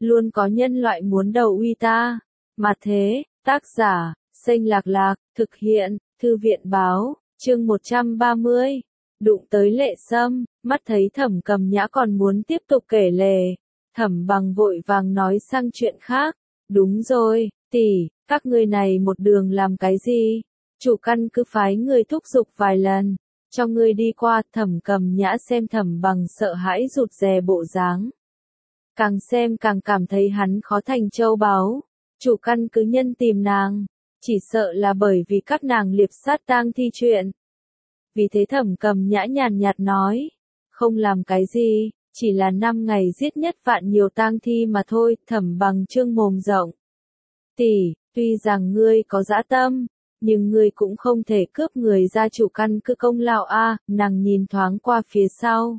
luôn có nhân loại muốn đầu uy ta. Mà thế, tác giả, Xanh Lạc Lạc, thực hiện, Thư viện báo, chương 130. Đụng tới Lệ Sâm, mắt thấy Thẩm Cầm Nhã còn muốn tiếp tục kể lể. Thẩm Bằng vội vàng nói sang chuyện khác. Đúng rồi, tỷ, các ngươi này một đường làm cái gì? Chủ căn cứ phái người thúc giục vài lần, cho ngươi đi qua. Thẩm Cầm Nhã xem Thẩm Bằng sợ hãi rụt rè bộ dáng. Càng xem càng cảm thấy hắn khó thành châu báu. Chủ căn cứ nhân tìm nàng, chỉ sợ là bởi vì các nàng liệp sát tang thi chuyện. Vì thế Thẩm Cầm Nhã nhàn nhạt nói, không làm cái gì, chỉ là 5 ngày giết nhất vạn nhiều tang thi mà thôi. Thẩm Bằng trương mồm rộng. Tỷ, tuy rằng ngươi có dã tâm, nhưng ngươi cũng không thể cướp người gia chủ căn cứ công lao a. Nàng nhìn thoáng qua phía sau.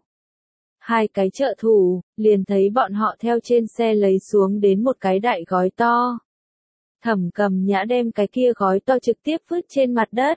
Hai cái trợ thủ, liền thấy bọn họ theo trên xe lấy xuống đến một cái đại gói to. Thẩm Cầm Nhã đem cái kia gói to trực tiếp vứt trên mặt đất.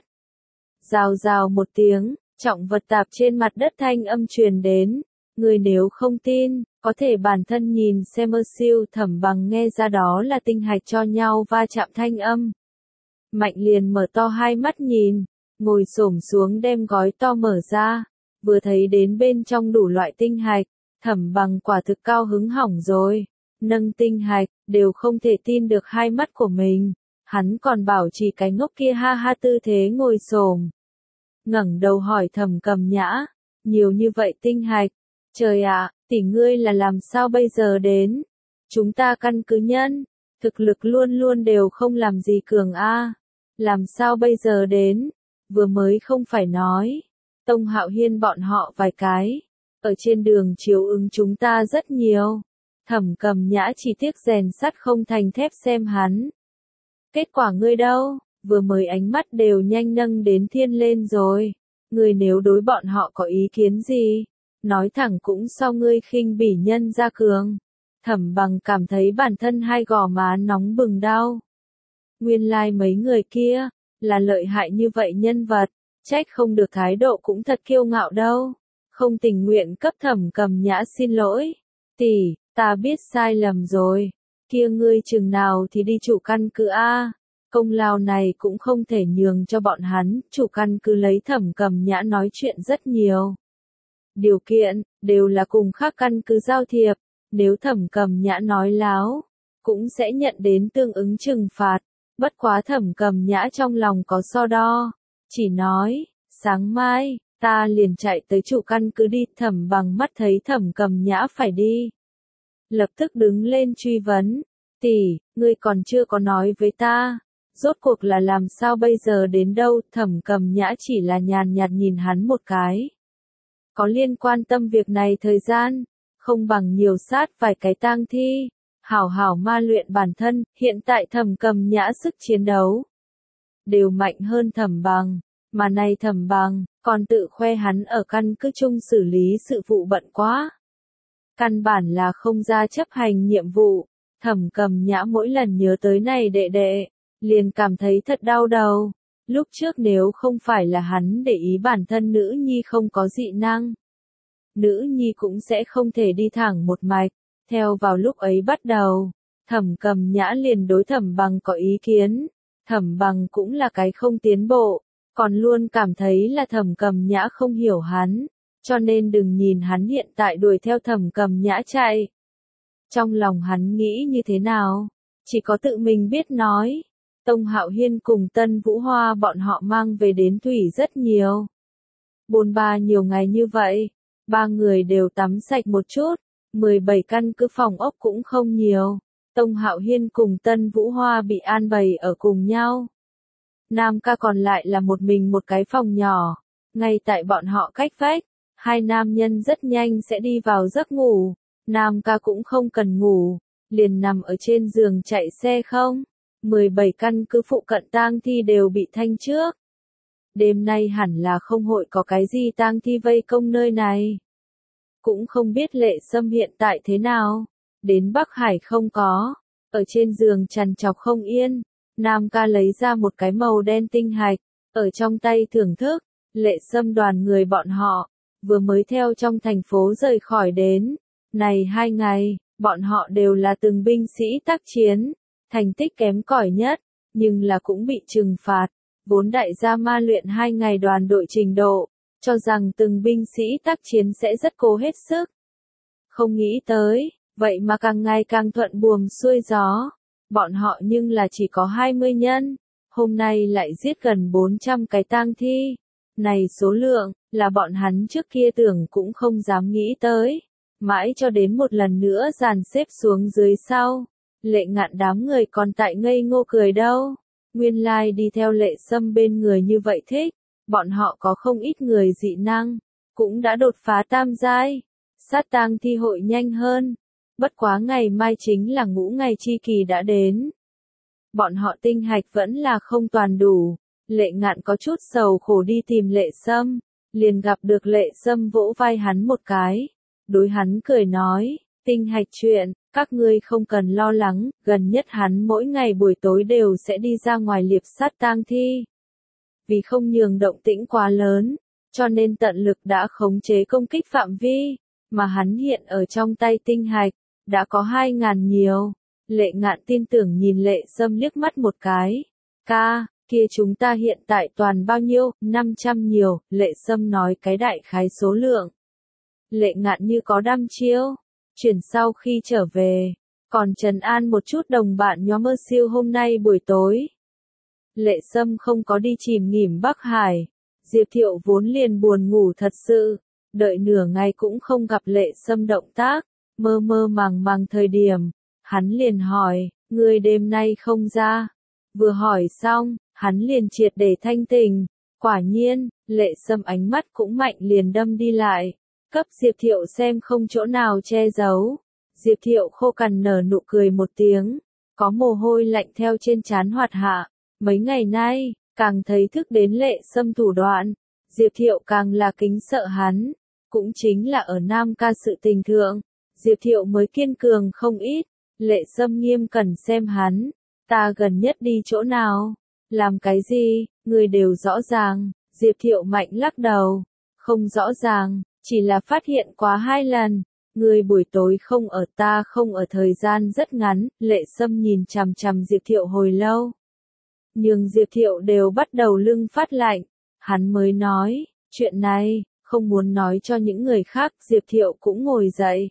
Rào rào một tiếng, trọng vật tạp trên mặt đất thanh âm truyền đến. Người nếu không tin, có thể bản thân nhìn xem. Siêu Thẩm Bằng nghe ra đó là tinh hạch cho nhau va chạm thanh âm. Mạnh liền mở to hai mắt nhìn, ngồi xổm xuống đem gói to mở ra. Vừa thấy đến bên trong đủ loại tinh hạch, Thẩm Bằng quả thực cao hứng hỏng rồi. Nâng tinh hạch, đều không thể tin được hai mắt của mình. Hắn còn bảo trì cái ngốc kia ha ha tư thế ngồi xổm. Ngẩng đầu hỏi Thẩm Cầm Nhã, nhiều như vậy tinh hạch. Trời ạ, tỷ ngươi là làm sao bây giờ đến? Chúng ta căn cứ nhân, thực lực luôn luôn đều không làm gì cường a. Làm sao bây giờ đến? Vừa mới không phải nói. Tông Hạo Hiên bọn họ vài cái. Ở trên đường chiếu ứng chúng ta rất nhiều. Thẩm Cầm Nhã chỉ tiếc rèn sắt không thành thép xem hắn. Kết quả ngươi đâu? Vừa mới ánh mắt đều nhanh nâng đến thiên lên rồi. Ngươi nếu đối bọn họ có ý kiến gì? Nói thẳng cũng so ngươi khinh bỉ nhân gia cường. Thẩm Bằng cảm thấy bản thân hai gò má nóng bừng đau. Nguyên lai mấy người kia, là lợi hại như vậy nhân vật, trách không được thái độ cũng thật kiêu ngạo đâu. Không tình nguyện cấp Thẩm Cầm Nhã xin lỗi. Tỷ, ta biết sai lầm rồi. Kia ngươi chừng nào thì đi chủ căn cứ a. Công lao này cũng không thể nhường cho bọn hắn. Chủ căn cứ lấy Thẩm Cầm Nhã nói chuyện rất nhiều. Điều kiện, đều là cùng khác căn cứ giao thiệp. Nếu Thẩm Cầm Nhã nói láo, cũng sẽ nhận đến tương ứng trừng phạt. Bất quá Thẩm Cầm Nhã trong lòng có so đo. Chỉ nói, sáng mai, ta liền chạy tới chủ căn cứ đi. Thẩm Bằng mắt thấy Thẩm Cầm Nhã phải đi. Lập tức đứng lên truy vấn. Tỷ, ngươi còn chưa có nói với ta. Rốt cuộc là làm sao bây giờ đến đâu? Thẩm Cầm Nhã chỉ là nhàn nhạt nhìn hắn một cái. Có liên quan tâm việc này thời gian, không bằng nhiều sát vài cái tang thi. Hảo hảo ma luyện bản thân. Hiện tại Thẩm Cầm Nhã sức chiến đấu đều mạnh hơn Thẩm Bằng. Mà này Thẩm Bằng, còn tự khoe hắn ở căn cứ chung xử lý sự vụ bận quá. Căn bản là không ra chấp hành nhiệm vụ. Thẩm Cầm Nhã mỗi lần nhớ tới này đệ đệ, liền cảm thấy thật đau đầu. Lúc trước nếu không phải là hắn để ý bản thân nữ nhi không có dị năng, nữ nhi cũng sẽ không thể đi thẳng một mạch. Theo vào lúc ấy bắt đầu, Thẩm Cầm Nhã liền đối Thẩm Bằng có ý kiến. Thẩm Bằng cũng là cái không tiến bộ, còn luôn cảm thấy là Thẩm Cầm Nhã không hiểu hắn, cho nên đừng nhìn hắn hiện tại đuổi theo Thẩm Cầm Nhã chạy. Trong lòng hắn nghĩ như thế nào, chỉ có tự mình biết nói. Tông Hạo Hiên cùng Tân Vũ Hoa bọn họ mang về đến thủy rất nhiều. Bôn ba nhiều ngày như vậy, ba người đều tắm sạch một chút. 17 căn cứ phòng ốc cũng không nhiều. Tông Hạo Hiên cùng Tân Vũ Hoa bị an bày ở cùng nhau. Nam ca còn lại là một mình một cái phòng nhỏ. Ngay tại bọn họ cách vách, hai nam nhân rất nhanh sẽ đi vào giấc ngủ. Nam ca cũng không cần ngủ, liền nằm ở trên giường chạy xe không. 17 căn cứ phụ cận tang thi đều bị thanh trước. Đêm nay hẳn là không hội có cái gì tang thi vây công nơi này. Cũng không biết Lệ Sâm hiện tại thế nào. Đến Bắc Hải không có. Ở trên giường trằn trọc không yên. Nam ca lấy ra một cái màu đen tinh hạch. Ở trong tay thưởng thức. Lệ Sâm đoàn người bọn họ vừa mới theo trong thành phố rời khỏi đến. Này 2 ngày, Bọn họ đều là từng binh sĩ tác chiến, thành tích kém cỏi nhất, nhưng là cũng bị trừng phạt. Vốn đại gia ma luyện 2 ngày đoàn đội trình độ, cho rằng từng binh sĩ tác chiến sẽ rất cố hết sức. Không nghĩ tới, vậy mà càng ngày càng thuận buồm xuôi gió. Bọn họ nhưng là chỉ có 20 nhân, hôm nay lại giết gần 400 cái tang thi. Này số lượng, là bọn hắn trước kia tưởng cũng không dám nghĩ tới. Mãi cho đến một lần nữa dàn xếp xuống dưới sau. Lệ Ngạn đám người còn tại ngây ngô cười đâu. Nguyên lai đi theo Lệ Sâm bên người như vậy thích. Bọn họ có không ít người dị năng, cũng đã đột phá tam giai. Sát tang thi hội nhanh hơn. Bất quá ngày mai chính là ngũ ngày chi kỳ đã đến. Bọn họ tinh hạch vẫn là không toàn đủ. Lệ Ngạn có chút sầu khổ đi tìm Lệ Sâm, liền gặp được Lệ Sâm vỗ vai hắn một cái. Đối hắn cười nói, tinh hạch chuyện, các ngươi không cần lo lắng, gần nhất hắn mỗi ngày buổi tối đều sẽ đi ra ngoài liệp sát tang thi. Vì không nhường động tĩnh quá lớn, cho nên tận lực đã khống chế công kích phạm vi, mà hắn hiện ở trong tay tinh hạch, đã có 2.000 nhiều. Lệ Ngạn tin tưởng nhìn Lệ Sâm liếc mắt một cái. Kia chúng ta hiện tại toàn bao nhiêu, 500 nhiều, Lệ Sâm nói cái đại khái số lượng. Lệ Ngạn như có đăm chiêu, chuyển sau khi trở về, còn trấn an một chút đồng bạn nhóm mơ siêu hôm nay buổi tối. Lệ Sâm không có đi chìm nghỉm Bắc Hải, Diệp Thiệu vốn liền buồn ngủ thật sự, đợi nửa ngày cũng không gặp Lệ Sâm động tác, mơ mơ màng màng thời điểm, hắn liền hỏi, ngươi đêm nay không ra? Vừa hỏi xong, hắn liền triệt để thanh tỉnh, quả nhiên, Lệ Sâm ánh mắt cũng mạnh liền đâm đi lại, cấp Diệp Thiệu xem không chỗ nào che giấu. Diệp Thiệu khô cằn nở nụ cười một tiếng, có mồ hôi lạnh theo trên trán hoạt hạ, mấy ngày nay, càng thấy thức đến Lệ Sâm thủ đoạn, Diệp Thiệu càng là kính sợ hắn, cũng chính là ở Nam Ca sự tình thượng, Diệp Thiệu mới kiên cường không ít. Lệ Sâm nghiêm cẩn xem hắn, ta gần nhất đi chỗ nào, làm cái gì, người đều rõ ràng. Diệp Thiệu mạnh lắc đầu, không rõ ràng, chỉ là phát hiện quá 2 lần, người buổi tối không ở ta không ở thời gian rất ngắn. Lệ Sâm nhìn chằm chằm Diệp Thiệu hồi lâu, nhưng Diệp Thiệu đều bắt đầu lưng phát lạnh, hắn mới nói, chuyện này, không muốn nói cho những người khác. Diệp Thiệu cũng ngồi dậy,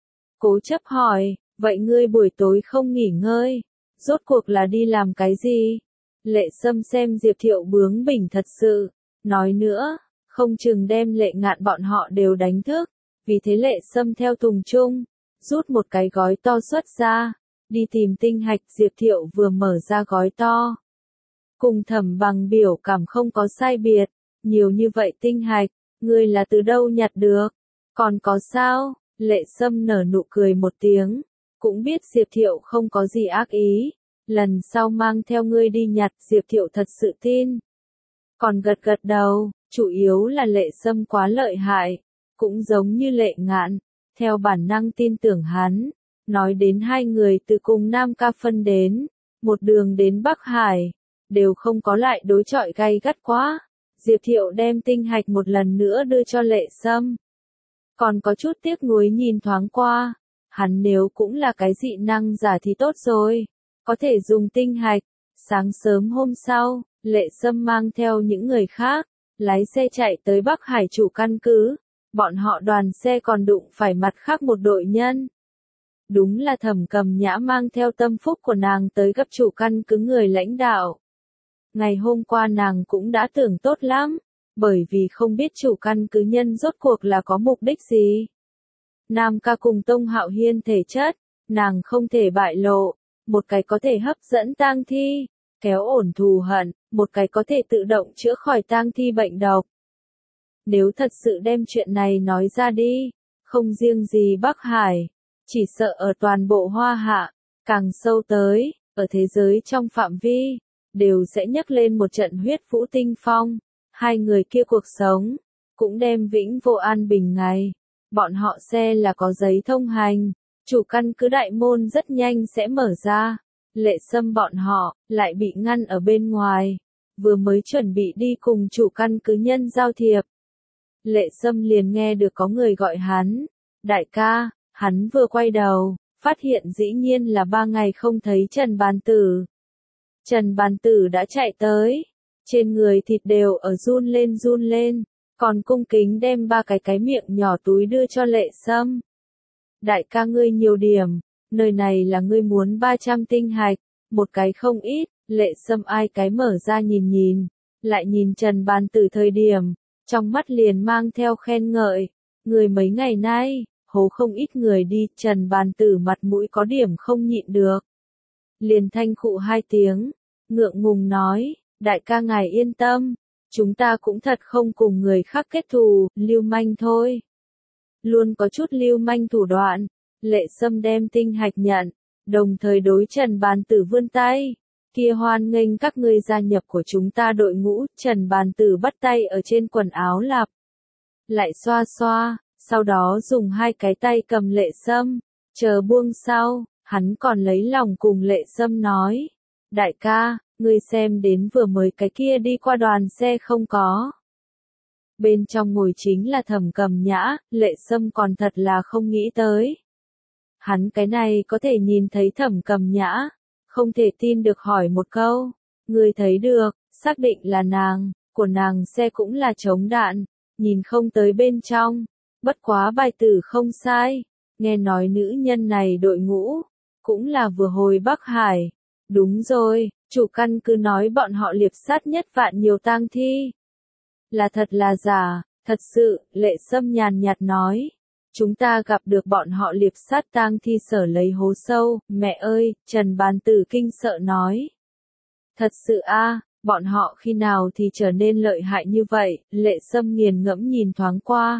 cố chấp hỏi, vậy ngươi buổi tối không nghỉ ngơi, rốt cuộc là đi làm cái gì? Lệ Sâm xem Diệp Thiệu bướng bỉnh thật sự, nói nữa, không chừng đem Lệ Ngạn bọn họ đều đánh thức, vì thế Lệ Sâm theo Tùng Trung, rút một cái gói to xuất ra, đi tìm tinh hạch. Diệp Thiệu vừa mở ra gói to, cùng Thẩm Bằng biểu cảm không có sai biệt, nhiều như vậy tinh hạch, ngươi là từ đâu nhặt được, còn có sao? Lệ Sâm nở nụ cười một tiếng, cũng biết Diệp Thiệu không có gì ác ý, lần sau mang theo ngươi đi nhặt. Diệp Thiệu thật sự tin, còn gật gật đầu, chủ yếu là Lệ Sâm quá lợi hại, cũng giống như Lệ Ngạn, theo bản năng tin tưởng hắn. Nói đến 2 người từ cùng Nam Ca phân đến, một đường đến Bắc Hải, đều không có lại đối chọi gay gắt quá. Diệp Thiệu đem tinh hạch một lần nữa đưa cho Lệ Sâm, còn có chút tiếc nuối nhìn thoáng qua, hắn nếu cũng là cái dị năng giả thì tốt rồi, có thể dùng tinh hạch. Sáng sớm hôm sau, Lệ Sâm mang theo những người khác, lái xe chạy tới Bắc Hải chủ căn cứ, bọn họ đoàn xe còn đụng phải mặt khác một đội nhân. Đúng là Thẩm Cầm Nhã mang theo tâm phúc của nàng tới gặp chủ căn cứ người lãnh đạo. Ngày hôm qua nàng cũng đã tưởng tốt lắm, bởi vì không biết chủ căn cứ nhân rốt cuộc là có mục đích gì. Nam Ca cùng Tông Hạo Hiên thể chất, nàng không thể bại lộ, một cái có thể hấp dẫn tang thi, kéo ổn thù hận, một cái có thể tự động chữa khỏi tang thi bệnh độc. Nếu thật sự đem chuyện này nói ra đi, không riêng gì Bắc Hải, chỉ sợ ở toàn bộ Hoa Hạ, càng sâu tới, ở thế giới trong phạm vi, đều sẽ nhấc lên một trận huyết vũ tinh phong. 2 người kia cuộc sống, cũng đem vĩnh vô an bình ngày. Bọn họ xe là có giấy thông hành, chủ căn cứ đại môn rất nhanh sẽ mở ra. Lệ Sâm bọn họ, lại bị ngăn ở bên ngoài, vừa mới chuẩn bị đi cùng chủ căn cứ nhân giao thiệp. Lệ Sâm liền nghe được có người gọi hắn, đại ca, hắn vừa quay đầu, phát hiện dĩ nhiên là 3 ngày không thấy Trần Bàn Tử. Trần Bàn Tử đã chạy tới, trên người thịt đều ở run lên, còn cung kính đem 3 cái miệng nhỏ túi đưa cho Lệ Sâm. Đại ca ngươi nhiều điểm, nơi này là ngươi muốn 300 tinh hạch, một cái không ít. Lệ Sâm ai cái mở ra nhìn, lại nhìn Trần Bàn Tử thời điểm, trong mắt liền mang theo khen ngợi, người mấy ngày nay, hố không ít người đi. Trần Bàn Tử mặt mũi có điểm không nhịn được. Liền thanh khụ 2 tiếng, ngượng ngùng nói, đại ca ngài yên tâm, chúng ta cũng thật không cùng người khác kết thù, lưu manh thôi. Luôn có chút lưu manh thủ đoạn. Lệ Sâm đem tinh hạch nhận, đồng thời đối Trần Bàn Tử vươn tay. Kia hoan nghênh các ngươi gia nhập của chúng ta đội ngũ. Trần Bàn Tử bắt tay ở trên quần áo lặp lại xoa, sau đó dùng 2 cái tay cầm Lệ Sâm, chờ buông sau, hắn còn lấy lòng cùng Lệ Sâm nói, đại ca, ngươi xem đến vừa mới cái kia đi qua đoàn xe không có. Bên trong ngồi chính là Thẩm Cầm Nhã. Lệ Sâm còn thật là không nghĩ tới. Hắn cái này có thể nhìn thấy Thẩm Cầm Nhã, không thể tin được hỏi một câu, ngươi thấy được, xác định là nàng, của nàng xe cũng là chống đạn, nhìn không tới bên trong, bất quá bài tử không sai, nghe nói nữ nhân này đội ngũ, cũng là vừa hồi Bắc Hải. Đúng rồi, chủ căn cứ nói bọn họ liệp sát nhất vạn nhiều tang thi. Là thật là giả? Thật sự. Lệ Sâm nhàn nhạt nói. Chúng ta gặp được bọn họ liệp sát tang thi sở lấy hố sâu. Mẹ ơi, Trần Bàn Tử kinh sợ nói. Thật sự a, bọn họ khi nào thì trở nên lợi hại như vậy? Lệ Sâm nghiền ngẫm nhìn thoáng qua.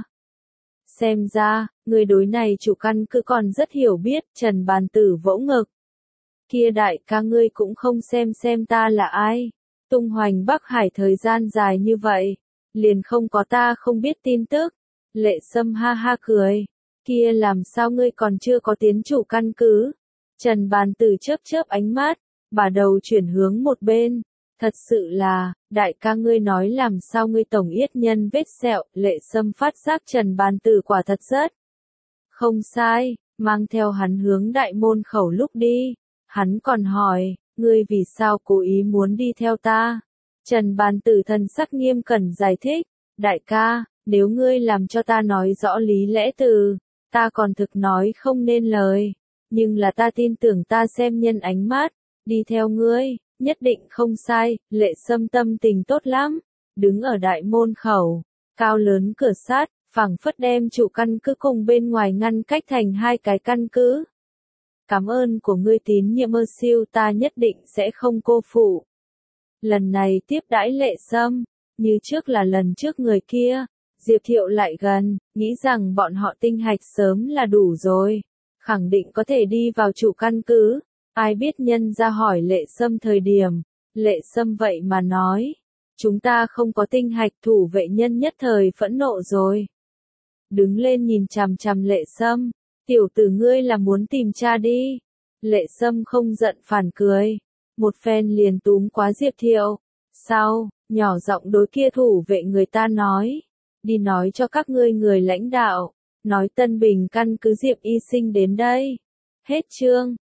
Xem ra, người đối này chủ căn cứ còn rất hiểu biết. Trần Bàn Tử vỗ ngực. Kia đại ca ngươi cũng không xem ta là ai. Tung hoành Bắc Hải thời gian dài như vậy, liền không có ta không biết tin tức. Lệ Sâm ha ha cười. Kia làm sao ngươi còn chưa có tiến chủ căn cứ? Trần Bàn Tử chớp ánh mắt, bà đầu chuyển hướng một bên. Thật sự là, đại ca ngươi nói làm sao ngươi tổng yết nhân vết sẹo. Lệ Sâm phát giác Trần Bàn Tử quả thật rất không sai, mang theo hắn hướng đại môn khẩu lúc đi. Hắn còn hỏi, ngươi vì sao cố ý muốn đi theo ta? Trần Bàn Tử thần sắc nghiêm cẩn giải thích, đại ca, nếu ngươi làm cho ta nói rõ lý lẽ từ, ta còn thực nói không nên lời, nhưng là ta tin tưởng ta xem nhân ánh mắt, đi theo ngươi, nhất định không sai. Lệ Sâm tâm tình tốt lắm, đứng ở đại môn khẩu, cao lớn cửa sắt, phảng phất đem chủ căn cứ cùng bên ngoài ngăn cách thành 2 cái căn cứ. Cảm ơn của ngươi tín nhiệm mơ siêu, ta nhất định sẽ không cô phụ. Lần này tiếp đãi Lệ Sâm, như trước là lần trước người kia, Diệp Thiệu lại gần, nghĩ rằng bọn họ tinh hạch sớm là đủ rồi, khẳng định có thể đi vào chủ căn cứ. Ai biết nhân ra hỏi Lệ Sâm thời điểm, Lệ Sâm vậy mà nói, chúng ta không có tinh hạch. Thủ vệ nhân nhất thời phẫn nộ rồi. Đứng lên nhìn chằm chằm Lệ Sâm. Tiểu tử ngươi là muốn tìm cha đi. Lệ Sâm không giận phản cười. Một phen liền túm quá Diệp Thiệu. Sau, nhỏ giọng đối kia thủ vệ người ta nói. Đi nói cho các ngươi người lãnh đạo. Nói Tân Bình căn cứ Diệp Y Sinh đến đây. Hết chương.